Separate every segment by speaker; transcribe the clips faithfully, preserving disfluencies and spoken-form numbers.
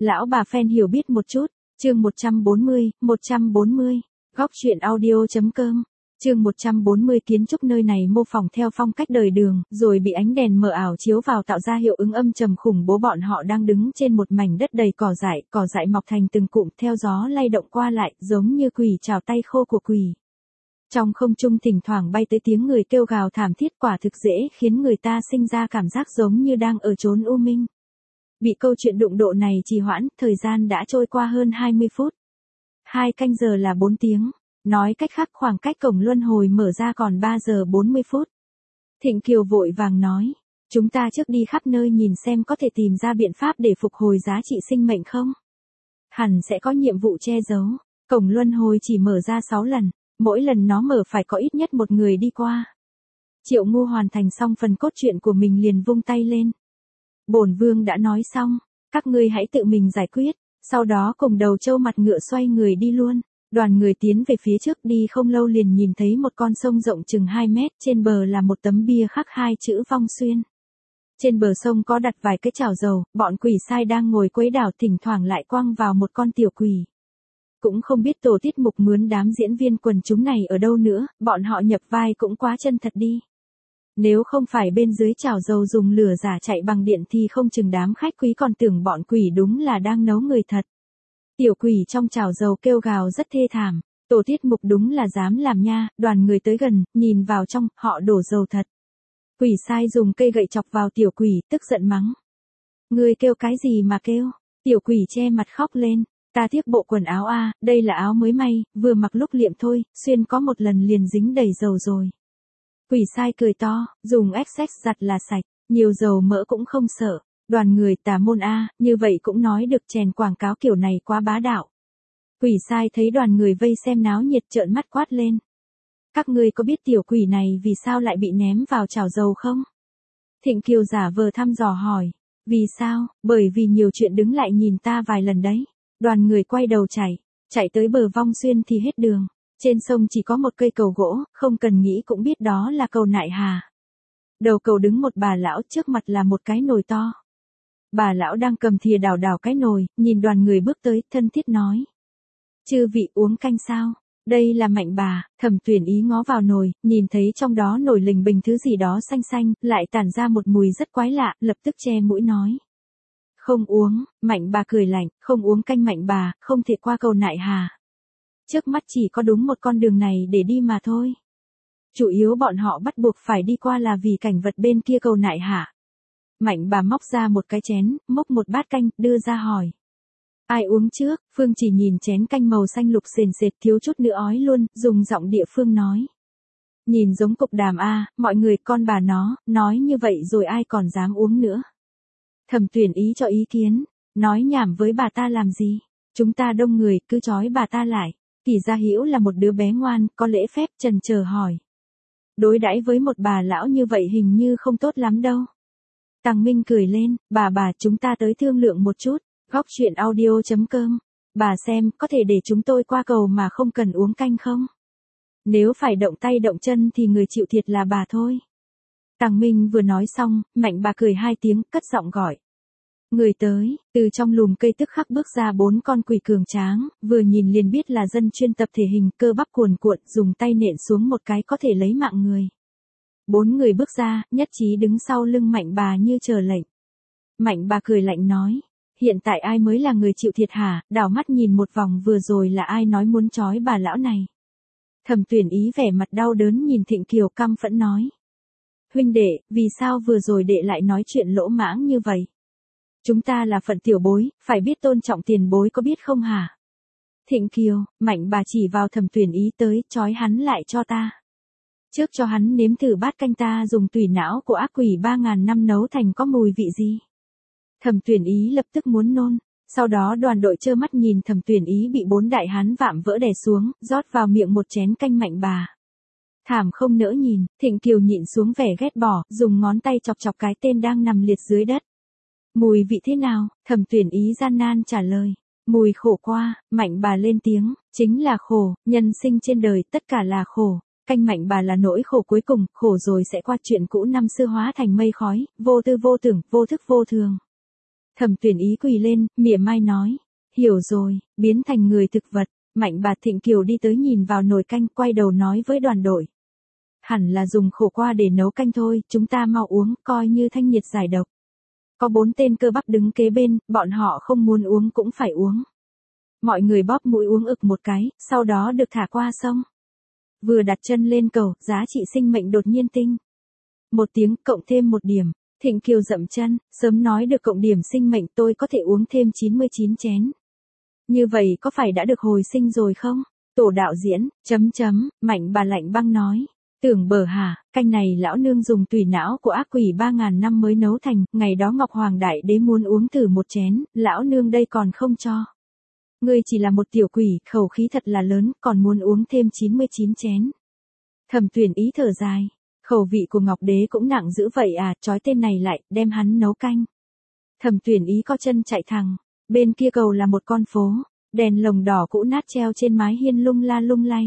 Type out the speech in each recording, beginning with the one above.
Speaker 1: Lão bà fan hiểu biết một chút, chương một trăm bốn mươi, một trăm bốn mươi, góc truyện audio.com, chương một trăm bốn mươi kiến trúc nơi này mô phỏng theo phong cách đời Đường, rồi bị ánh đèn mờ ảo chiếu vào tạo ra hiệu ứng âm trầm khủng bố. Bọn họ đang đứng trên một mảnh đất đầy cỏ dại, cỏ dại mọc thành từng cụm theo gió lay động qua lại, giống như quỷ chào tay khô của quỷ. Trong không trung thỉnh thoảng bay tới tiếng người kêu gào thảm thiết, quả thực dễ khiến người ta sinh ra cảm giác giống như đang ở chốn u minh. Bị câu chuyện đụng độ này trì hoãn, thời gian đã trôi qua hơn hai mươi phút. Hai canh giờ là bốn tiếng, nói cách khác khoảng cách cổng luân hồi mở ra còn ba giờ bốn mươi phút. Thịnh Kiều vội vàng nói, chúng ta trước đi khắp nơi nhìn xem có thể tìm ra biện pháp để phục hồi giá trị sinh mệnh không? Hẳn sẽ có nhiệm vụ che giấu, cổng luân hồi chỉ mở ra sáu lần, mỗi lần nó mở phải có ít nhất một người đi qua. Triệu Ngu hoàn thành xong phần cốt truyện của mình liền vung tay lên. Bổn vương đã nói xong, các ngươi hãy tự mình giải quyết, sau đó cùng Đầu Trâu mặt ngựa xoay người đi luôn. Đoàn người tiến về phía trước, đi không lâu liền nhìn thấy một con sông rộng chừng hai mét, trên bờ là một tấm bia khắc hai chữ Vong Xuyên. Trên bờ sông có đặt vài cái chảo dầu, bọn quỷ sai đang ngồi quấy đảo thỉnh thoảng lại quăng vào một con tiểu quỷ. Cũng không biết tổ tiết mục mướn đám diễn viên quần chúng này ở đâu nữa, bọn họ nhập vai cũng quá chân thật đi. Nếu không phải bên dưới chảo dầu dùng lửa giả chạy bằng điện thì không chừng đám khách quý còn tưởng bọn quỷ đúng là đang nấu người thật. Tiểu quỷ trong chảo dầu kêu gào rất thê thảm, tổ tiết mục đúng là dám làm nha. Đoàn người tới gần, nhìn vào trong, họ đổ dầu thật. Quỷ sai dùng cây gậy chọc vào tiểu quỷ, tức giận mắng. Ngươi kêu cái gì mà kêu? Tiểu quỷ che mặt khóc lên. Ta tiếc bộ quần áo a, đây là áo mới may, vừa mặc lúc liệm thôi, xuyên có một lần liền dính đầy dầu rồi. Quỷ sai cười to, dùng ét ét giặt là sạch, nhiều dầu mỡ cũng không sợ. Đoàn người tà môn a, như vậy cũng nói được, chèn quảng cáo kiểu này quá bá đạo. Quỷ sai thấy đoàn người vây xem náo nhiệt trợn mắt quát lên. Các ngươi có biết tiểu quỷ này vì sao lại bị ném vào chảo dầu không? Thịnh Kiều giả vờ thăm dò hỏi. Vì sao? Bởi vì nhiều chuyện đứng lại nhìn ta vài lần đấy. Đoàn người quay đầu chạy, chạy tới bờ Vong Xuyên thì hết đường. Trên sông chỉ có một cây cầu gỗ, không cần nghĩ cũng biết đó là cầu Nại Hà. Đầu cầu đứng một bà lão, trước mặt là một cái nồi to. Bà lão đang cầm thìa đảo đảo cái nồi, nhìn đoàn người bước tới, thân thiết nói. Chư vị uống canh sao? Đây là Mạnh bà. Thẩm Tuyển Ý ngó vào nồi, nhìn thấy trong đó nổi lình bình thứ gì đó xanh xanh, lại tản ra một mùi rất quái lạ, lập tức che mũi nói. Không uống. Mạnh bà cười lạnh, không uống canh Mạnh bà, không thể qua cầu Nại Hà. Trước mắt chỉ có đúng một con đường này để đi mà thôi. Chủ yếu bọn họ bắt buộc phải đi qua là vì cảnh vật bên kia cầu Nại Hà. Mạnh bà móc ra một cái chén, múc một bát canh, đưa ra hỏi. Ai uống trước? Phương Chỉ nhìn chén canh màu xanh lục sền sệt thiếu chút nữa ói luôn, dùng giọng địa phương nói. Nhìn giống cục đàm a, mọi người con bà nó, nói như vậy rồi ai còn dám uống nữa. Thẩm Tuyển Ý cho ý kiến, nói nhảm với bà ta làm gì? Chúng ta đông người, cứ trói bà ta lại. Kỳ Gia Hữu là một đứa bé ngoan, có lễ phép, chần chờ hỏi. Đối đãi với một bà lão như vậy hình như không tốt lắm đâu. Tằng Minh cười lên, bà bà chúng ta tới thương lượng một chút, góc truyện audio.com. Bà xem, có thể để chúng tôi qua cầu mà không cần uống canh không? Nếu phải động tay động chân thì người chịu thiệt là bà thôi. Tằng Minh vừa nói xong, Mạnh bà cười hai tiếng, cất giọng gọi. Người tới, từ trong lùm cây tức khắc bước ra bốn con quỷ cường tráng, vừa nhìn liền biết là dân chuyên tập thể hình, cơ bắp cuồn cuộn, dùng tay nện xuống một cái có thể lấy mạng người. Bốn người bước ra, nhất trí đứng sau lưng Mạnh bà như chờ lệnh. Mạnh bà cười lạnh nói, hiện tại ai mới là người chịu thiệt hả? Đảo mắt nhìn một vòng vừa rồi là ai nói muốn trói bà lão này. Thẩm Tuyển Ý vẻ mặt đau đớn nhìn Thịnh Kiều căm phẫn nói. Huynh đệ, vì sao vừa rồi đệ lại nói chuyện lỗ mãng như vậy? Chúng ta là phận tiểu bối, phải biết tôn trọng tiền bối có biết không hả? Thịnh Kiều, Mạnh bà chỉ vào Thẩm Tuyển Ý tới, trói hắn lại cho ta. Trước cho hắn nếm thử bát canh ta dùng tủy não của ác quỷ ba ngàn năm nấu thành có mùi vị gì. Thẩm Tuyển Ý lập tức muốn nôn, sau đó đoàn đội trơ mắt nhìn Thẩm Tuyển Ý bị bốn đại hán vạm vỡ đè xuống, rót vào miệng một chén canh Mạnh bà. Thảm không nỡ nhìn, Thịnh Kiều nhịn xuống vẻ ghét bỏ, dùng ngón tay chọc chọc cái tên đang nằm liệt dưới đất. Mùi vị thế nào? Thẩm Tuyển Ý gian nan trả lời. Mùi khổ qua. Mạnh bà lên tiếng, chính là khổ, nhân sinh trên đời tất cả là khổ. Canh Mạnh bà là nỗi khổ cuối cùng, khổ rồi sẽ qua, chuyện cũ năm xưa hóa thành mây khói, vô tư vô tưởng, vô thức vô thường. Thẩm Tuyển Ý quỳ lên, mỉa mai nói. Hiểu rồi, biến thành người thực vật. Mạnh bà Thịnh Kiều đi tới nhìn vào nồi canh, quay đầu nói với đoàn đội. Hẳn là dùng khổ qua để nấu canh thôi, chúng ta mau uống, coi như thanh nhiệt giải độc. Có bốn tên cơ bắp đứng kế bên, bọn họ không muốn uống cũng phải uống. Mọi người bóp mũi uống ực một cái, sau đó được thả qua sông. Vừa đặt chân lên cầu, giá trị sinh mệnh đột nhiên tinh. Một tiếng, cộng thêm một điểm. Thịnh Kiều dậm chân, sớm nói được cộng điểm sinh mệnh tôi có thể uống thêm chín mươi chín chén. Như vậy có phải đã được hồi sinh rồi không? Tổ đạo diễn, chấm chấm, Mạnh bà lạnh băng nói. Tưởng bờ hả, canh này lão nương dùng tùy não của ác quỷ ba ngàn năm mới nấu thành, ngày đó Ngọc Hoàng Đại Đế muốn uống thử một chén, lão nương đây còn không cho. Ngươi chỉ là một tiểu quỷ, khẩu khí thật là lớn, còn muốn uống thêm chín mươi chín chén. Thẩm Tuyển Ý thở dài, khẩu vị của Ngọc Đế cũng nặng dữ vậy à, trói tên này lại, đem hắn nấu canh. Thẩm Tuyển Ý co chân chạy thẳng, bên kia cầu là một con phố, đèn lồng đỏ cũ nát treo trên mái hiên lung la lung lay.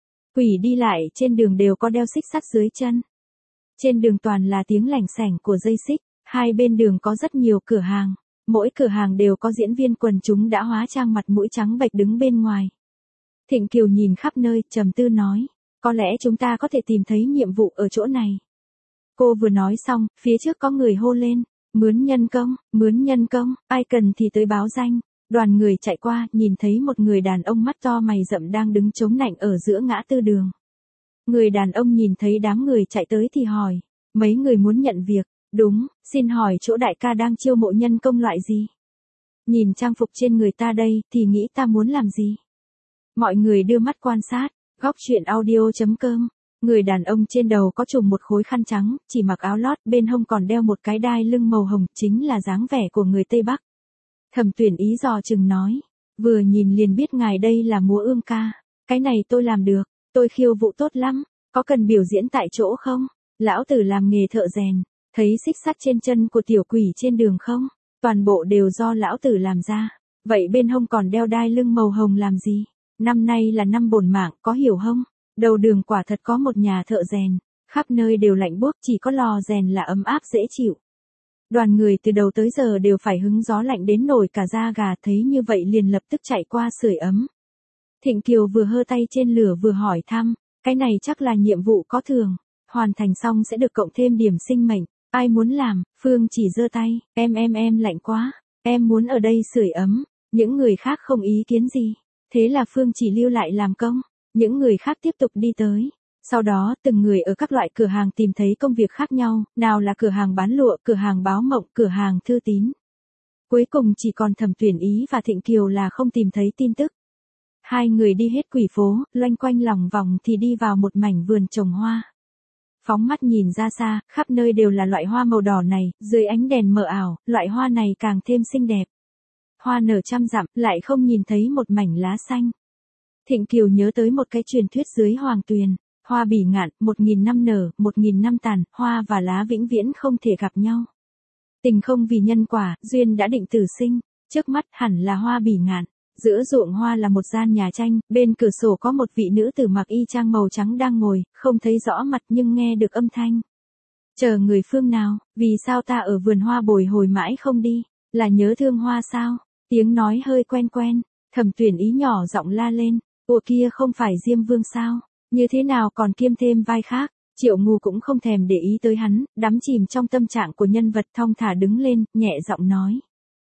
Speaker 1: Quỷ đi lại trên đường đều có đeo xích sắt dưới chân. Trên đường toàn là tiếng lảnh sảnh của dây xích, hai bên đường có rất nhiều cửa hàng, mỗi cửa hàng đều có diễn viên quần chúng đã hóa trang mặt mũi trắng bệch đứng bên ngoài. Thịnh Kiều nhìn khắp nơi, trầm tư nói, có lẽ chúng ta có thể tìm thấy nhiệm vụ ở chỗ này. Cô vừa nói xong, phía trước có người hô lên, mướn nhân công, mướn nhân công, ai cần thì tới báo danh. Đoàn người chạy qua, nhìn thấy một người đàn ông mắt to mày rậm đang đứng chống nạnh ở giữa ngã tư đường. Người đàn ông nhìn thấy đám người chạy tới thì hỏi, mấy người muốn nhận việc, đúng, xin hỏi chỗ đại ca đang chiêu mộ nhân công loại gì? Nhìn trang phục trên người ta đây, thì nghĩ ta muốn làm gì? Mọi người đưa mắt quan sát, góc truyện audio chấm com. Người đàn ông trên đầu có trùm một khối khăn trắng, chỉ mặc áo lót, bên hông còn đeo một cái đai lưng màu hồng, chính là dáng vẻ của người Tây Bắc. Thẩm Tuyển Ý dò chừng nói, vừa nhìn liền biết ngài đây là múa ương ca, cái này tôi làm được, tôi khiêu vũ tốt lắm, có cần biểu diễn tại chỗ không? Lão tử làm nghề thợ rèn, thấy xích sắt trên chân của tiểu quỷ trên đường không? Toàn bộ đều do lão tử làm ra, vậy bên hông còn đeo đai lưng màu hồng làm gì? Năm nay là năm bổn mạng, có hiểu không? Đầu đường quả thật có một nhà thợ rèn, khắp nơi đều lạnh buốt, chỉ có lò rèn là ấm áp dễ chịu. Đoàn người từ đầu tới giờ đều phải hứng gió lạnh đến nổi cả da gà, thấy như vậy liền lập tức chạy qua sưởi ấm. Thịnh Kiều vừa hơ tay trên lửa vừa hỏi thăm, cái này chắc là nhiệm vụ có thưởng, hoàn thành xong sẽ được cộng thêm điểm sinh mệnh, ai muốn làm? Phương chỉ giơ tay, em em em lạnh quá, em muốn ở đây sưởi ấm, những người khác không ý kiến gì, thế là Phương chỉ lưu lại làm công, những người khác tiếp tục đi tới. Sau đó, từng người ở các loại cửa hàng tìm thấy công việc khác nhau, nào là cửa hàng bán lụa, cửa hàng báo mộng, cửa hàng thư tín. Cuối cùng chỉ còn Thẩm Tuyển Ý và Thịnh Kiều là không tìm thấy tin tức. Hai người đi hết quỷ phố, loanh quanh lòng vòng thì đi vào một mảnh vườn trồng hoa. Phóng mắt nhìn ra xa, khắp nơi đều là loại hoa màu đỏ này, dưới ánh đèn mờ ảo, loại hoa này càng thêm xinh đẹp. Hoa nở trăm dặm, lại không nhìn thấy một mảnh lá xanh. Thịnh Kiều nhớ tới một cái truyền thuyết dưới hoàng tuyền. Hoa bỉ ngạn, một nghìn năm nở, một nghìn năm tàn, hoa và lá vĩnh viễn không thể gặp nhau. Tình không vì nhân quả, duyên đã định tử sinh, trước mắt hẳn là hoa bỉ ngạn. Giữa ruộng hoa là một gian nhà tranh, bên cửa sổ có một vị nữ tử mặc y trang màu trắng đang ngồi, không thấy rõ mặt nhưng nghe được âm thanh. Chờ người phương nào, vì sao ta ở vườn hoa bồi hồi mãi không đi, là nhớ thương hoa sao? Tiếng nói hơi quen quen, Thẩm Tuyển Ý nhỏ giọng la lên, ủa kia không phải Diêm Vương sao? Như thế nào còn kiêm thêm vai khác? Triệu Ngu cũng không thèm để ý tới hắn, đắm chìm trong tâm trạng của nhân vật, thong thả đứng lên, nhẹ giọng nói.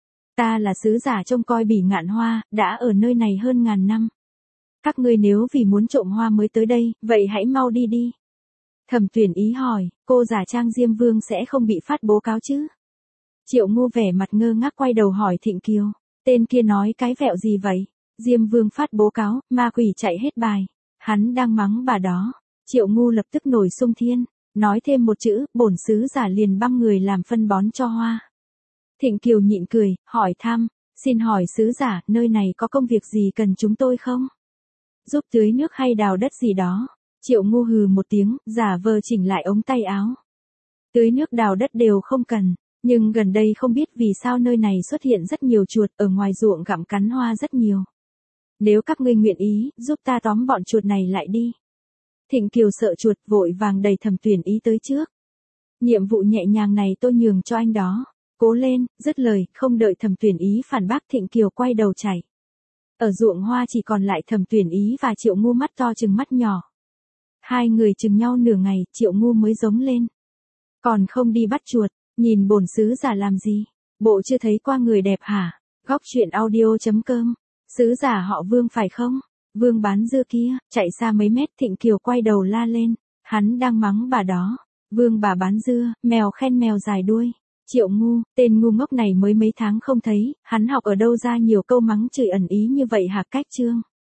Speaker 1: Ta là sứ giả trông coi bỉ ngạn hoa, đã ở nơi này hơn ngàn năm. Các ngươi nếu vì muốn trộm hoa mới tới đây, vậy hãy mau đi đi. Thẩm Tuyển Ý hỏi, cô giả trang Diêm Vương sẽ không bị phát bố cáo chứ? Triệu Ngu vẻ mặt ngơ ngác quay đầu hỏi Thịnh Kiều, tên kia nói cái vẹo gì vậy? Diêm Vương phát bố cáo, ma quỷ chạy hết bài. Hắn đang mắng bà đó. Triệu Ngu lập tức nổi xung thiên, nói thêm một chữ, bổn sứ giả liền băng người làm phân bón cho hoa. Thịnh Kiều nhịn cười, hỏi thăm, xin hỏi sứ giả, nơi này có công việc gì cần chúng tôi không? Giúp tưới nước hay đào đất gì đó? Triệu Ngu hừ một tiếng, giả vờ chỉnh lại ống tay áo. Tưới nước đào đất đều không cần, nhưng gần đây không biết vì sao nơi này xuất hiện rất nhiều chuột, ở ngoài ruộng gặm cắn hoa rất nhiều. Nếu các ngươi nguyện ý, giúp ta tóm bọn chuột này lại đi. Thịnh Kiều sợ chuột, vội vàng đẩy Thẩm Tuyển Ý tới trước. Nhiệm vụ nhẹ nhàng này tôi nhường cho anh đó. Cố lên, dứt lời, không đợi Thẩm Tuyển Ý phản bác Thịnh Kiều quay đầu chạy. Ở ruộng hoa chỉ còn lại Thẩm Tuyển Ý và Triệu Ngu mắt to chừng mắt nhỏ. Hai người chừng nhau nửa ngày, Triệu Ngu mới giống lên. Còn không đi bắt chuột, nhìn bổn sứ giả làm gì? Bộ chưa thấy qua người đẹp hả? Góc truyện audio chấm com. Sứ giả họ Vương phải không? Vương bán dưa kia, chạy xa mấy mét Thịnh Kiều quay đầu la lên. Hắn đang mắng bà đó. Vương bà bán dưa, mèo khen mèo dài đuôi. Triệu Ngu, tên ngu ngốc này mới mấy tháng không thấy, hắn học ở đâu ra nhiều câu mắng chửi ẩn ý như vậy hả? Cách chương.